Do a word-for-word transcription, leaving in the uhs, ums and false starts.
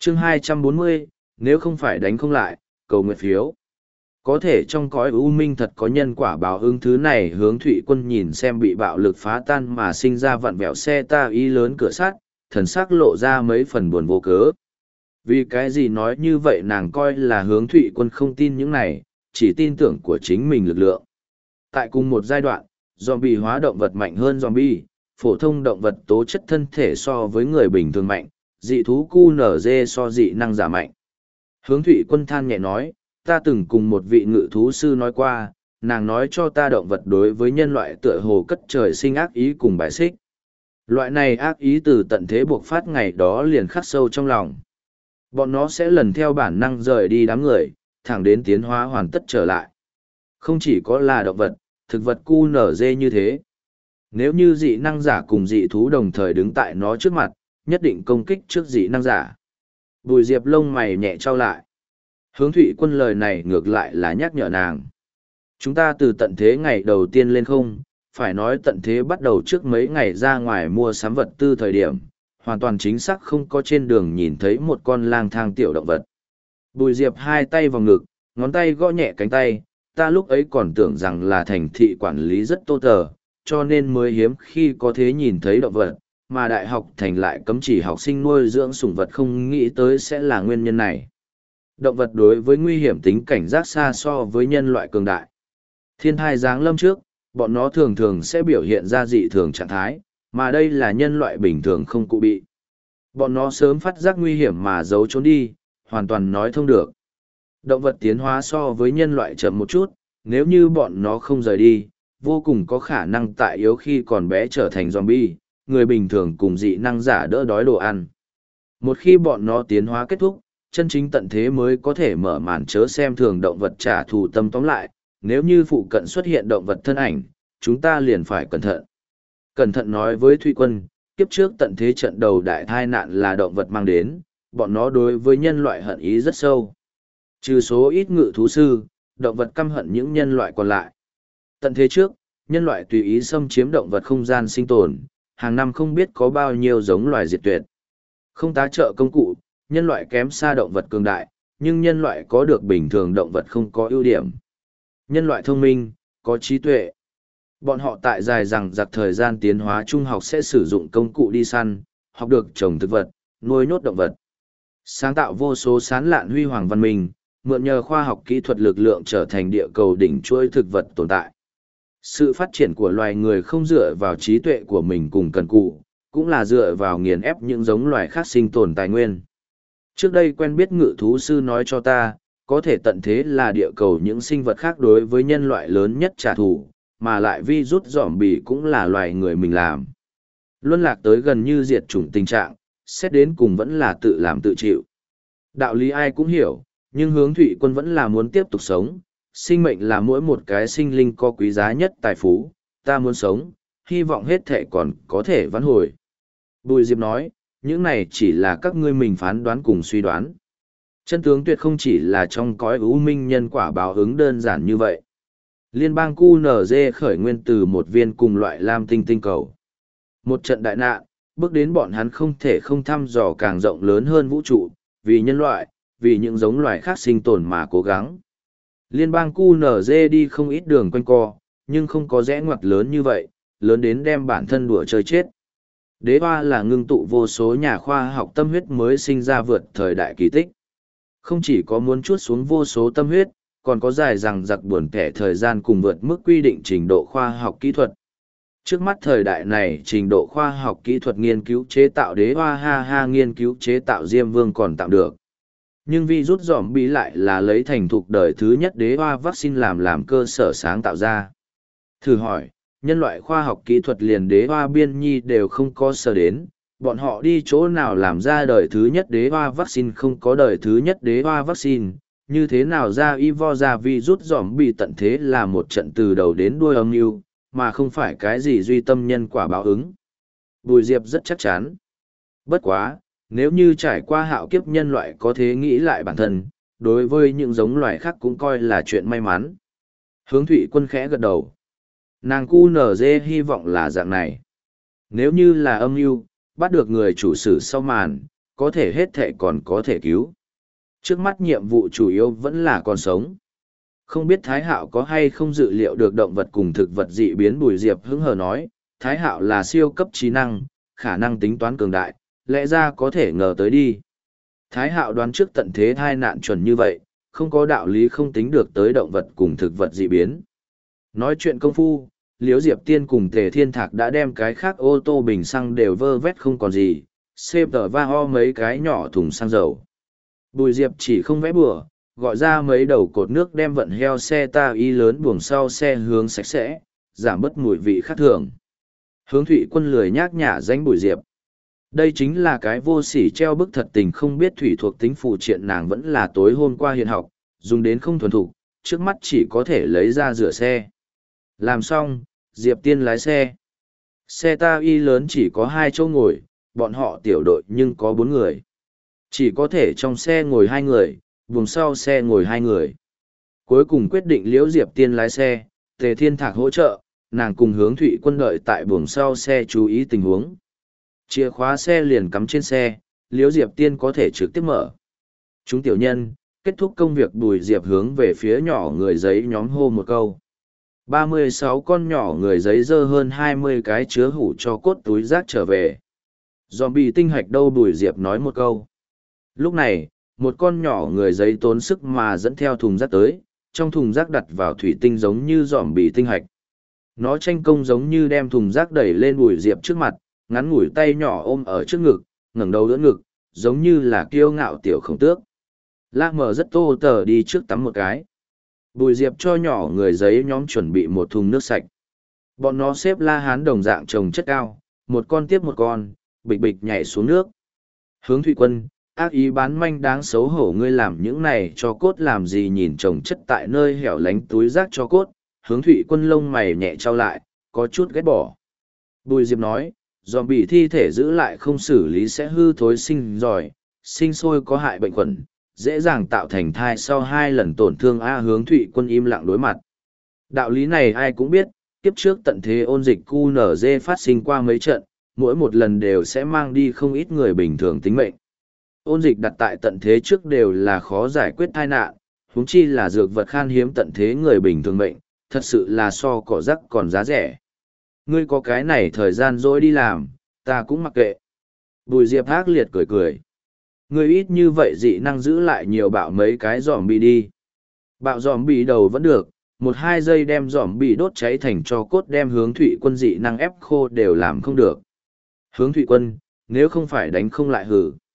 Chương hai trăm bốn mươi, nếu không phải đánh không lại, cầu nguyện phiếu. Có thể trong cõi u minh thật có nhân quả báo ứng thứ này. Hướng Thụy Quân nhìn xem bị bạo lực phá tan mà sinh ra vặn vẹo xe ta ý lớn cửa sắt, thần sắc lộ ra mấy phần buồn vô cớ. Vì cái gì nói như vậy, nàng coi là Hướng Thụy Quân không tin những này, chỉ tin tưởng của chính mình lực lượng. Tại cùng một giai đoạn, zombie hóa động vật mạnh hơn zombie, phổ thông động vật tố chất thân thể so với người bình thường mạnh, dị thú cu nở dê so dị năng giả mạnh. Hướng Thụy Quân than nhẹ nói, ta từng cùng một vị ngự thú sư nói qua, nàng nói cho ta động vật đối với nhân loại tựa hồ cất trời sinh ác ý cùng bài xích. Loại này ác ý từ tận thế buộc phát ngày đó liền khắc sâu trong lòng. Bọn nó sẽ lần theo bản năng rời đi đám người, thẳng đến tiến hóa hoàn tất trở lại. Không chỉ có là động vật, thực vật cu nở dê như thế. Nếu như dị năng giả cùng dị thú đồng thời đứng tại nó trước mặt, nhất định công kích trước dị năng giả. Bùi Diệp lông mày nhẹ trao lại. Hướng Thụy Quân lời này ngược lại là nhắc nhở nàng. Chúng ta từ tận thế ngày đầu tiên lên không, phải nói tận thế bắt đầu trước mấy ngày ra ngoài mua sắm vật tư thời điểm, hoàn toàn chính xác không có trên đường nhìn thấy một con lang thang tiểu động vật. Bùi Diệp hai tay vào ngực, ngón tay gõ nhẹ cánh tay, ta lúc ấy còn tưởng rằng là thành thị quản lý rất tô tờ, cho nên mới hiếm khi có thế nhìn thấy động vật, mà đại học thành lại cấm chỉ học sinh nuôi dưỡng sủng vật, không nghĩ tới sẽ là nguyên nhân này. Động vật đối với nguy hiểm tính cảnh giác xa so với nhân loại cường đại. Thiên thai giáng lâm trước, bọn nó thường thường sẽ biểu hiện ra dị thường trạng thái, mà đây là nhân loại bình thường không cụ bị. Bọn nó sớm phát giác nguy hiểm mà giấu trốn đi, hoàn toàn nói thông được. Động vật tiến hóa so với nhân loại chậm một chút, nếu như bọn nó không rời đi, vô cùng có khả năng tại yếu khi còn bé trở thành zombie, người bình thường cùng dị năng giả đỡ đói đồ ăn. Một khi bọn nó tiến hóa kết thúc, chân chính tận thế mới có thể mở màn, chớ xem thường động vật trả thù tâm. Tóm lại, nếu như phụ cận xuất hiện động vật thân ảnh, chúng ta liền phải cẩn thận. Cẩn thận nói với Thụy Quân, kiếp trước tận thế trận đầu đại tai nạn là động vật mang đến, bọn nó đối với nhân loại hận ý rất sâu. Trừ số ít ngự thú sư, động vật căm hận những nhân loại còn lại. Tận thế trước, nhân loại tùy ý xâm chiếm động vật không gian sinh tồn, hàng năm không biết có bao nhiêu giống loài diệt tuyệt. Không tá trợ công cụ, nhân loại kém xa động vật cường đại, nhưng nhân loại có được bình thường động vật không có ưu điểm. Nhân loại thông minh, có trí tuệ. Bọn họ tại dài rằng giặc thời gian tiến hóa trung học sẽ sử dụng công cụ đi săn, học được trồng thực vật, nuôi nhốt động vật. Sáng tạo vô số sán lạn huy hoàng văn minh, mượn nhờ khoa học kỹ thuật lực lượng trở thành địa cầu đỉnh chuỗi thực vật tồn tại. Sự phát triển của loài người không dựa vào trí tuệ của mình cùng cần cù, cũng là dựa vào nghiền ép những giống loài khác sinh tồn tài nguyên. Trước đây quen biết ngự thú sư nói cho ta, có thể tận thế là địa cầu những sinh vật khác đối với nhân loại lớn nhất trả thù, mà lại virus zombie cũng là loài người mình làm. Luân lạc tới gần như diệt chủng tình trạng, xét đến cùng vẫn là tự làm tự chịu. Đạo lý ai cũng hiểu, nhưng Hướng Thụy Quân vẫn là muốn tiếp tục sống. Sinh mệnh là mỗi một cái sinh linh có quý giá nhất tài phú, ta muốn sống, hy vọng hết thể còn có thể vãn hồi. Bùi Diệp nói, những này chỉ là các ngươi mình phán đoán cùng suy đoán. Chân tướng tuyệt không chỉ là trong cõi u minh nhân quả báo ứng đơn giản như vậy. Liên bang cu nở dê khởi nguyên từ một viên cùng loại lam tinh tinh cầu. Một trận đại nạn, bước đến bọn hắn không thể không thăm dò càng rộng lớn hơn vũ trụ, vì nhân loại, vì những giống loài khác sinh tồn mà cố gắng. Liên bang cu nở dê đi không ít đường quanh co, nhưng không có rẽ ngoặt lớn như vậy, lớn đến đem bản thân đùa chơi chết. Đế hoa là ngưng tụ vô số nhà khoa học tâm huyết mới sinh ra vượt thời đại kỳ tích. Không chỉ có muốn chuốt xuống vô số tâm huyết, còn có dài rằng giặc buồn kẻ thời gian cùng vượt mức quy định trình độ khoa học kỹ thuật. Trước mắt thời đại này, trình độ khoa học kỹ thuật nghiên cứu chế tạo đế hoa ha ha nghiên cứu chế tạo diêm vương còn tạm được. Nhưng virus zombie lại là lấy thành thục đời thứ nhất đế hoa vaccine làm làm cơ sở sáng tạo ra. Thử hỏi, nhân loại khoa học kỹ thuật liền đế hoa biên nhi đều không có sở đến, bọn họ đi chỗ nào làm ra đời thứ nhất đế hoa vaccine không có đời thứ nhất đế hoa vaccine, như thế nào ra y vo ra virus zombie tận thế là một trận từ đầu đến đuôi âm mưu, mà không phải cái gì duy tâm nhân quả báo ứng. Bùi Diệp rất chắc chắn. Bất quá, nếu như trải qua hạo kiếp nhân loại có thế nghĩ lại bản thân, đối với những giống loài khác cũng coi là chuyện may mắn. Hướng Thụy Quân khẽ gật đầu. Nàng cu nở dê hy vọng là dạng này. Nếu như là âm mưu, bắt được người chủ sử sau màn, có thể hết thệ còn có thể cứu. Trước mắt nhiệm vụ chủ yếu vẫn là còn sống. Không biết Thái Hạo có hay không dự liệu được động vật cùng thực vật dị biến. Bùi Diệp hứng hờ nói, Thái Hạo là siêu cấp trí năng, khả năng tính toán cường đại, lẽ ra có thể ngờ tới đi. Thái Hạo đoán trước tận thế thai nạn chuẩn như vậy, không có đạo lý không tính được tới động vật cùng thực vật dị biến. Nói chuyện công phu, Liễu Diệp Tiên cùng Tề Thiên Thạc đã đem cái khác ô tô bình xăng đều vơ vét không còn gì, xếp tờ va ho mấy cái nhỏ thùng xăng dầu. Bùi Diệp chỉ không vẽ bừa, gọi ra mấy đầu cột nước đem vận heo xe ta y lớn buồng sau xe hướng sạch sẽ, giảm bớt mùi vị khác thường. Hướng Thụy Quân lười nhác nhả danh Bùi Diệp. Đây chính là cái vô sỉ treo bức thật tình, không biết thủy thuộc tính phụ triện nàng vẫn là tối hôm qua hiện học, dùng đến không thuần thục, trước mắt chỉ có thể lấy ra rửa xe. Làm xong, Diệp Tiên lái xe. Xe ta y lớn chỉ có hai chỗ ngồi, bọn họ tiểu đội nhưng có bốn người. Chỉ có thể trong xe ngồi hai người, buồng sau xe ngồi hai người. Cuối cùng quyết định Liễu Diệp Tiên lái xe, Tề Thiên Thạc hỗ trợ, nàng cùng Hướng Thụy Quân đợi tại buồng sau xe chú ý tình huống. Chìa khóa xe liền cắm trên xe, Liễu Diệp Tiên có thể trực tiếp mở. Chúng tiểu nhân, kết thúc công việc. Bùi Diệp hướng về phía nhỏ người giấy nhóm hô một câu. ba mươi sáu con nhỏ người giấy dơ hơn hai mươi cái chứa hủ cho cốt túi rác trở về. Zombie tinh hạch đâu? Bùi Diệp nói một câu. Lúc này, một con nhỏ người giấy tốn sức mà dẫn theo thùng rác tới, trong thùng rác đặt vào thủy tinh giống như zombie tinh hạch. Nó tranh công giống như đem thùng rác đẩy lên Bùi Diệp trước mặt, ngắn ngủi tay nhỏ ôm ở trước ngực, ngẩng đầu đỡ ngực, giống như là kiêu ngạo tiểu khổng tước. Lác mở rất tô tờ đi trước tắm một cái. Bùi Diệp cho nhỏ người giấy nhóm chuẩn bị một thùng nước sạch. Bọn nó xếp la hán đồng dạng trồng chất cao, một con tiếp một con, bịch bịch nhảy xuống nước. Hướng Thụy Quân, ác ý bán manh đáng xấu hổ, ngươi làm những này cho cốt làm gì? Nhìn trồng chất tại nơi hẻo lánh túi rác cho cốt, Hướng Thụy Quân lông mày nhẹ trao lại, có chút ghét bỏ. Bùi Diệp nói, dòm bị thi thể giữ lại không xử lý sẽ hư thối sinh giỏi, sinh sôi có hại bệnh khuẩn, dễ dàng tạo thành thai sau hai lần tổn thương. A. Hướng Thụy Quân im lặng đối mặt. Đạo lý này ai cũng biết, kiếp trước tận thế ôn dịch Q N G phát sinh qua mấy trận, mỗi một lần đều sẽ mang đi không ít người bình thường tính mệnh. Ôn dịch đặt tại tận thế trước đều là khó giải quyết tai nạn, huống chi là dược vật khan hiếm tận thế người bình thường mệnh, thật sự là so cỏ rắc còn giá rẻ. Ngươi có cái này thời gian dỗi đi làm, ta cũng mặc kệ. Bùi Diệp ác liệt cười cười. Ngươi ít như vậy dị năng giữ lại nhiều bạo mấy cái giòm bị đi. Bạo giòm bị đầu vẫn được, một hai giây đem giòm bị đốt cháy thành tro cốt, đem Hướng Thụy Quân dị năng ép khô đều làm không được. Hướng Thụy Quân, nếu không phải đánh không lại hử.